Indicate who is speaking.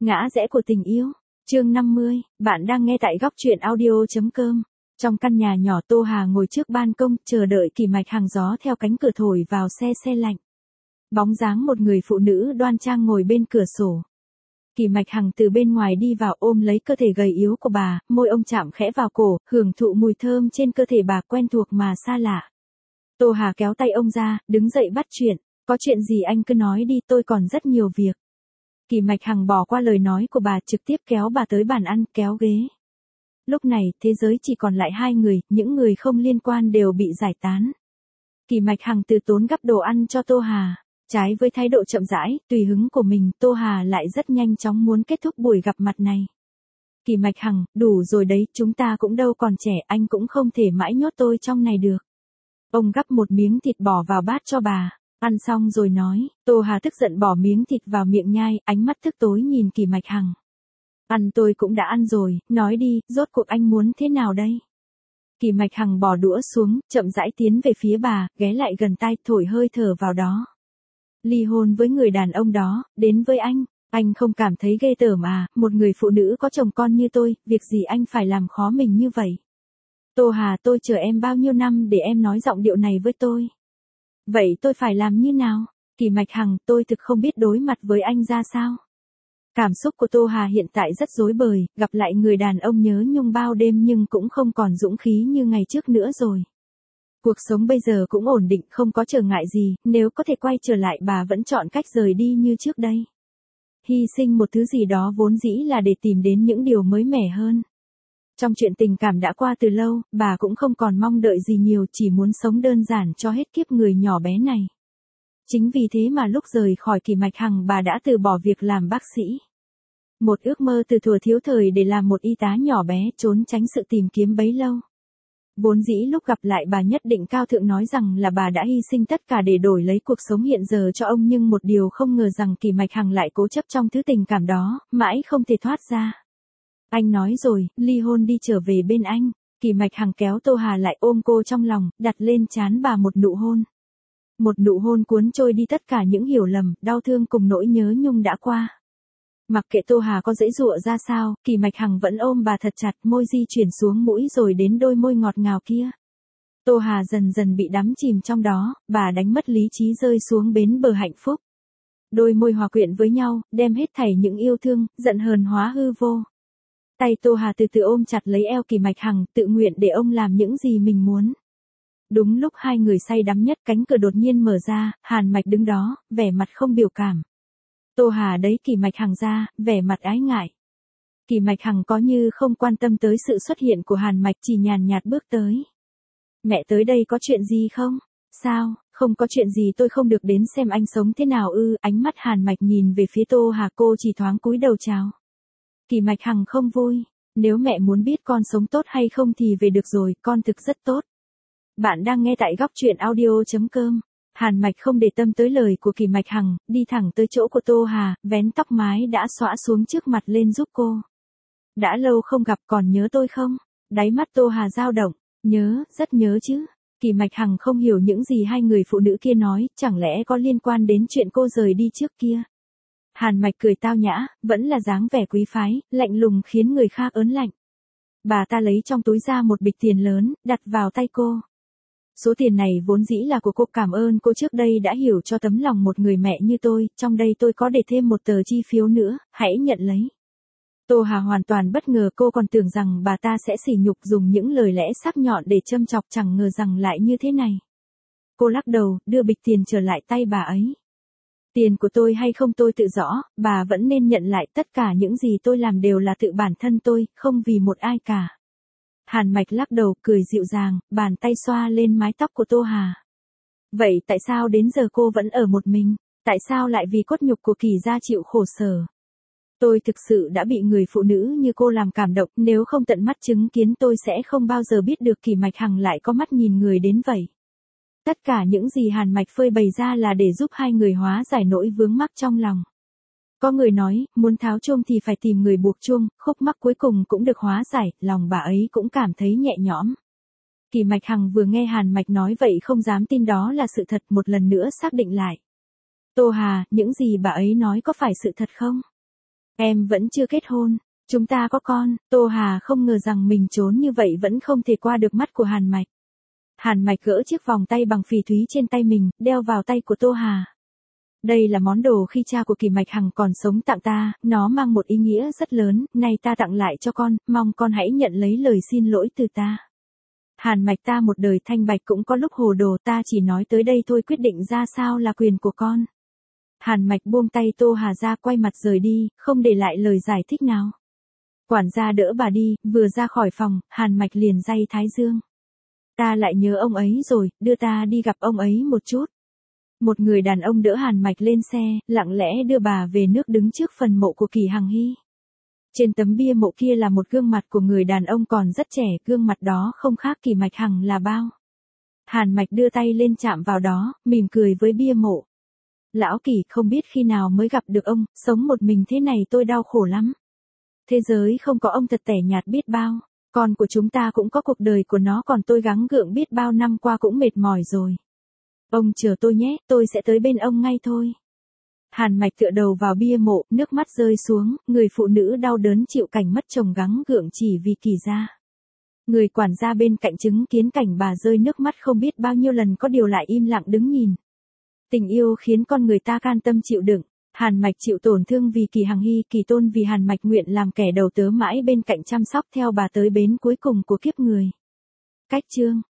Speaker 1: Ngã rẽ của tình yêu. Chương 50, bạn đang nghe tại góc truyện audio.com. Trong căn nhà nhỏ, Tô Hà ngồi trước ban công, chờ đợi Kỳ Mạch Hằng. Gió theo cánh cửa thổi vào xe lạnh. Bóng dáng một người phụ nữ đoan trang ngồi bên cửa sổ. Kỳ Mạch Hằng từ bên ngoài đi vào, ôm lấy cơ thể gầy yếu của bà, môi ông chạm khẽ vào cổ, hưởng thụ mùi thơm trên cơ thể bà, quen thuộc mà xa lạ. Tô Hà kéo tay ông ra, đứng dậy bắt chuyện. Có chuyện gì anh cứ nói đi, tôi còn rất nhiều việc. Kỳ Mạch Hằng bỏ qua lời nói của bà, trực tiếp kéo bà tới bàn ăn, kéo ghế. Lúc này, thế giới chỉ còn lại hai người, những người không liên quan đều bị giải tán. Kỳ Mạch Hằng từ tốn gắp đồ ăn cho Tô Hà. Trái với thái độ chậm rãi, tùy hứng của mình, Tô Hà lại rất nhanh chóng muốn kết thúc buổi gặp mặt này. Kỳ Mạch Hằng, đủ rồi đấy, chúng ta cũng đâu còn trẻ, anh cũng không thể mãi nhốt tôi trong này được. Ông gắp một miếng thịt bỏ vào bát cho bà. Ăn xong rồi nói. Tô Hà tức giận bỏ miếng thịt vào miệng nhai, ánh mắt tức tối nhìn Kỳ Mạch Hằng. Ăn tôi cũng đã ăn rồi, nói đi, rốt cuộc anh muốn thế nào đây? Kỳ Mạch Hằng bỏ đũa xuống, chậm rãi tiến về phía bà, ghé lại gần tai, thổi hơi thở vào đó. Ly hôn với người đàn ông đó, đến với anh không cảm thấy ghê tởm à? Một người phụ nữ có chồng con như tôi, việc gì anh phải làm khó mình như vậy? Tô Hà, tôi chờ em bao nhiêu năm để em nói giọng điệu này với tôi. Vậy tôi phải làm như nào? Kỳ Mạch Hằng, tôi thực không biết đối mặt với anh ra sao. Cảm xúc của Tô Hà hiện tại rất rối bời, gặp lại người đàn ông nhớ nhung bao đêm nhưng cũng không còn dũng khí như ngày trước nữa rồi. Cuộc sống bây giờ cũng ổn định, không có trở ngại gì, nếu có thể quay trở lại bà vẫn chọn cách rời đi như trước đây. Hy sinh một thứ gì đó vốn dĩ là để tìm đến những điều mới mẻ hơn. Trong chuyện tình cảm đã qua từ lâu, bà cũng không còn mong đợi gì nhiều, chỉ muốn sống đơn giản cho hết kiếp người nhỏ bé này. Chính vì thế mà lúc rời khỏi Kỳ Mạch Hằng, bà đã từ bỏ việc làm bác sĩ. Một ước mơ từ thuở thiếu thời để làm một y tá nhỏ bé, trốn tránh sự tìm kiếm bấy lâu. Vốn dĩ lúc gặp lại bà nhất định cao thượng nói rằng là bà đã hy sinh tất cả để đổi lấy cuộc sống hiện giờ cho ông, nhưng một điều không ngờ rằng Kỳ Mạch Hằng lại cố chấp trong thứ tình cảm đó, mãi không thể thoát ra. Anh nói rồi, ly hôn đi, trở về bên anh. Kỳ Mạch Hằng kéo Tô Hà lại, ôm cô trong lòng, đặt lên trán bà một nụ hôn. Một nụ hôn cuốn trôi đi tất cả những hiểu lầm, đau thương cùng nỗi nhớ nhung đã qua. Mặc kệ Tô Hà có giãy giụa ra sao, Kỳ Mạch Hằng vẫn ôm bà thật chặt, môi di chuyển xuống mũi rồi đến đôi môi ngọt ngào kia. Tô Hà dần dần bị đắm chìm trong đó, bà đánh mất lý trí rơi xuống bến bờ hạnh phúc. Đôi môi hòa quyện với nhau, đem hết thảy những yêu thương, giận hờn hóa hư vô. Tay Tô Hà từ từ ôm chặt lấy eo Kỳ Mạch Hằng, tự nguyện để ông làm những gì mình muốn. Đúng lúc hai người say đắm nhất, cánh cửa đột nhiên mở ra, Hàn Mạch đứng đó, vẻ mặt không biểu cảm. Tô Hà đẩy Kỳ Mạch Hằng ra, vẻ mặt ái ngại. Kỳ Mạch Hằng có như không quan tâm tới sự xuất hiện của Hàn Mạch, chỉ nhàn nhạt bước tới. Mẹ tới đây có chuyện gì không? Sao, không có chuyện gì, tôi không được đến xem anh sống thế nào ư? Ánh mắt Hàn Mạch nhìn về phía Tô Hà, cô chỉ thoáng cúi đầu chào. Kỳ Mạch Hằng không vui. Nếu mẹ muốn biết con sống tốt hay không thì về được rồi, con thực rất tốt. Bạn đang nghe tại góc truyện audio.com. Hàn Mạch không để tâm tới lời của Kỳ Mạch Hằng, đi thẳng tới chỗ của Tô Hà, vén tóc mái đã xõa xuống trước mặt lên giúp cô. Đã lâu không gặp, còn nhớ tôi không? Đáy mắt Tô Hà dao động. Nhớ, rất nhớ chứ. Kỳ Mạch Hằng không hiểu những gì hai người phụ nữ kia nói, chẳng lẽ có liên quan đến chuyện cô rời đi trước kia. Hàn Mạch cười tao nhã, vẫn là dáng vẻ quý phái, lạnh lùng khiến người khác ớn lạnh. Bà ta lấy trong túi ra một bịch tiền lớn, đặt vào tay cô. Số tiền này vốn dĩ là của cô, cảm ơn cô trước đây đã hiểu cho tấm lòng một người mẹ như tôi, trong đây tôi có để thêm một tờ chi phiếu nữa, hãy nhận lấy. Tô Hà hoàn toàn bất ngờ, cô còn tưởng rằng bà ta sẽ sỉ nhục dùng những lời lẽ sắc nhọn để châm chọc, chẳng ngờ rằng lại như thế này. Cô lắc đầu, đưa bịch tiền trở lại tay bà ấy. Tiền của tôi hay không tôi tự rõ, bà vẫn nên nhận lại, tất cả những gì tôi làm đều là tự bản thân tôi, không vì một ai cả. Hàn Mạch lắc đầu, cười dịu dàng, bàn tay xoa lên mái tóc của Tô Hà. Vậy tại sao đến giờ cô vẫn ở một mình? Tại sao lại vì cốt nhục của Kỳ gia chịu khổ sở? Tôi thực sự đã bị người phụ nữ như cô làm cảm động, nếu không tận mắt chứng kiến tôi sẽ không bao giờ biết được Kỳ Mạch Hằng lại có mắt nhìn người đến vậy. Tất cả những gì Hàn Mạch phơi bày ra là để giúp hai người hóa giải nỗi vướng mắc trong lòng. Có người nói, muốn tháo chuông thì phải tìm người buộc chuông, khúc mắc cuối cùng cũng được hóa giải, lòng bà ấy cũng cảm thấy nhẹ nhõm. Kỳ Mạch Hằng vừa nghe Hàn Mạch nói vậy không dám tin đó là sự thật, một lần nữa xác định lại. Tô Hà, những gì bà ấy nói có phải sự thật không? Em vẫn chưa kết hôn. Chúng ta có con. Tô Hà không ngờ rằng mình trốn như vậy vẫn không thể qua được mắt của Hàn Mạch. Hàn Mạch gỡ chiếc vòng tay bằng phỉ thúy trên tay mình, đeo vào tay của Tô Hà. Đây là món đồ khi cha của Kỳ Mạch Hằng còn sống tặng ta, nó mang một ý nghĩa rất lớn, nay ta tặng lại cho con, mong con hãy nhận lấy lời xin lỗi từ ta. Hàn Mạch ta một đời thanh bạch cũng có lúc hồ đồ, ta chỉ nói tới đây thôi, quyết định ra sao là quyền của con. Hàn Mạch buông tay Tô Hà ra, quay mặt rời đi, không để lại lời giải thích nào. Quản gia đỡ bà đi, vừa ra khỏi phòng, Hàn Mạch liền day thái dương. Ta lại nhớ ông ấy rồi, đưa ta đi gặp ông ấy một chút. Một người đàn ông đỡ Hàn Mạch lên xe, lặng lẽ đưa bà về nước, đứng trước phần mộ của Kỳ Hằng Hy. Trên tấm bia mộ kia là một gương mặt của người đàn ông còn rất trẻ, gương mặt đó không khác Kỳ Mạch Hằng là bao. Hàn Mạch đưa tay lên chạm vào đó, mỉm cười với bia mộ. Lão Kỳ, không biết khi nào mới gặp được ông, sống một mình thế này tôi đau khổ lắm. Thế giới không có ông thật tẻ nhạt biết bao. Con của chúng ta cũng có cuộc đời của nó, còn tôi gắng gượng biết bao năm qua cũng mệt mỏi rồi. Ông chờ tôi nhé, tôi sẽ tới bên ông ngay thôi. Hàn Mạch tựa đầu vào bia mộ, nước mắt rơi xuống, người phụ nữ đau đớn chịu cảnh mất chồng gắng gượng chỉ vì Kỳ gia. Người quản gia bên cạnh chứng kiến cảnh bà rơi nước mắt không biết bao nhiêu lần, có điều lại im lặng đứng nhìn. Tình yêu khiến con người ta can tâm chịu đựng. Hàn Mạch chịu tổn thương vì Kỳ Hằng Hy, Kỳ Tôn vì Hàn Mạch nguyện làm kẻ đầu tớ mãi bên cạnh chăm sóc theo bà tới bến cuối cùng của kiếp người. Cách chương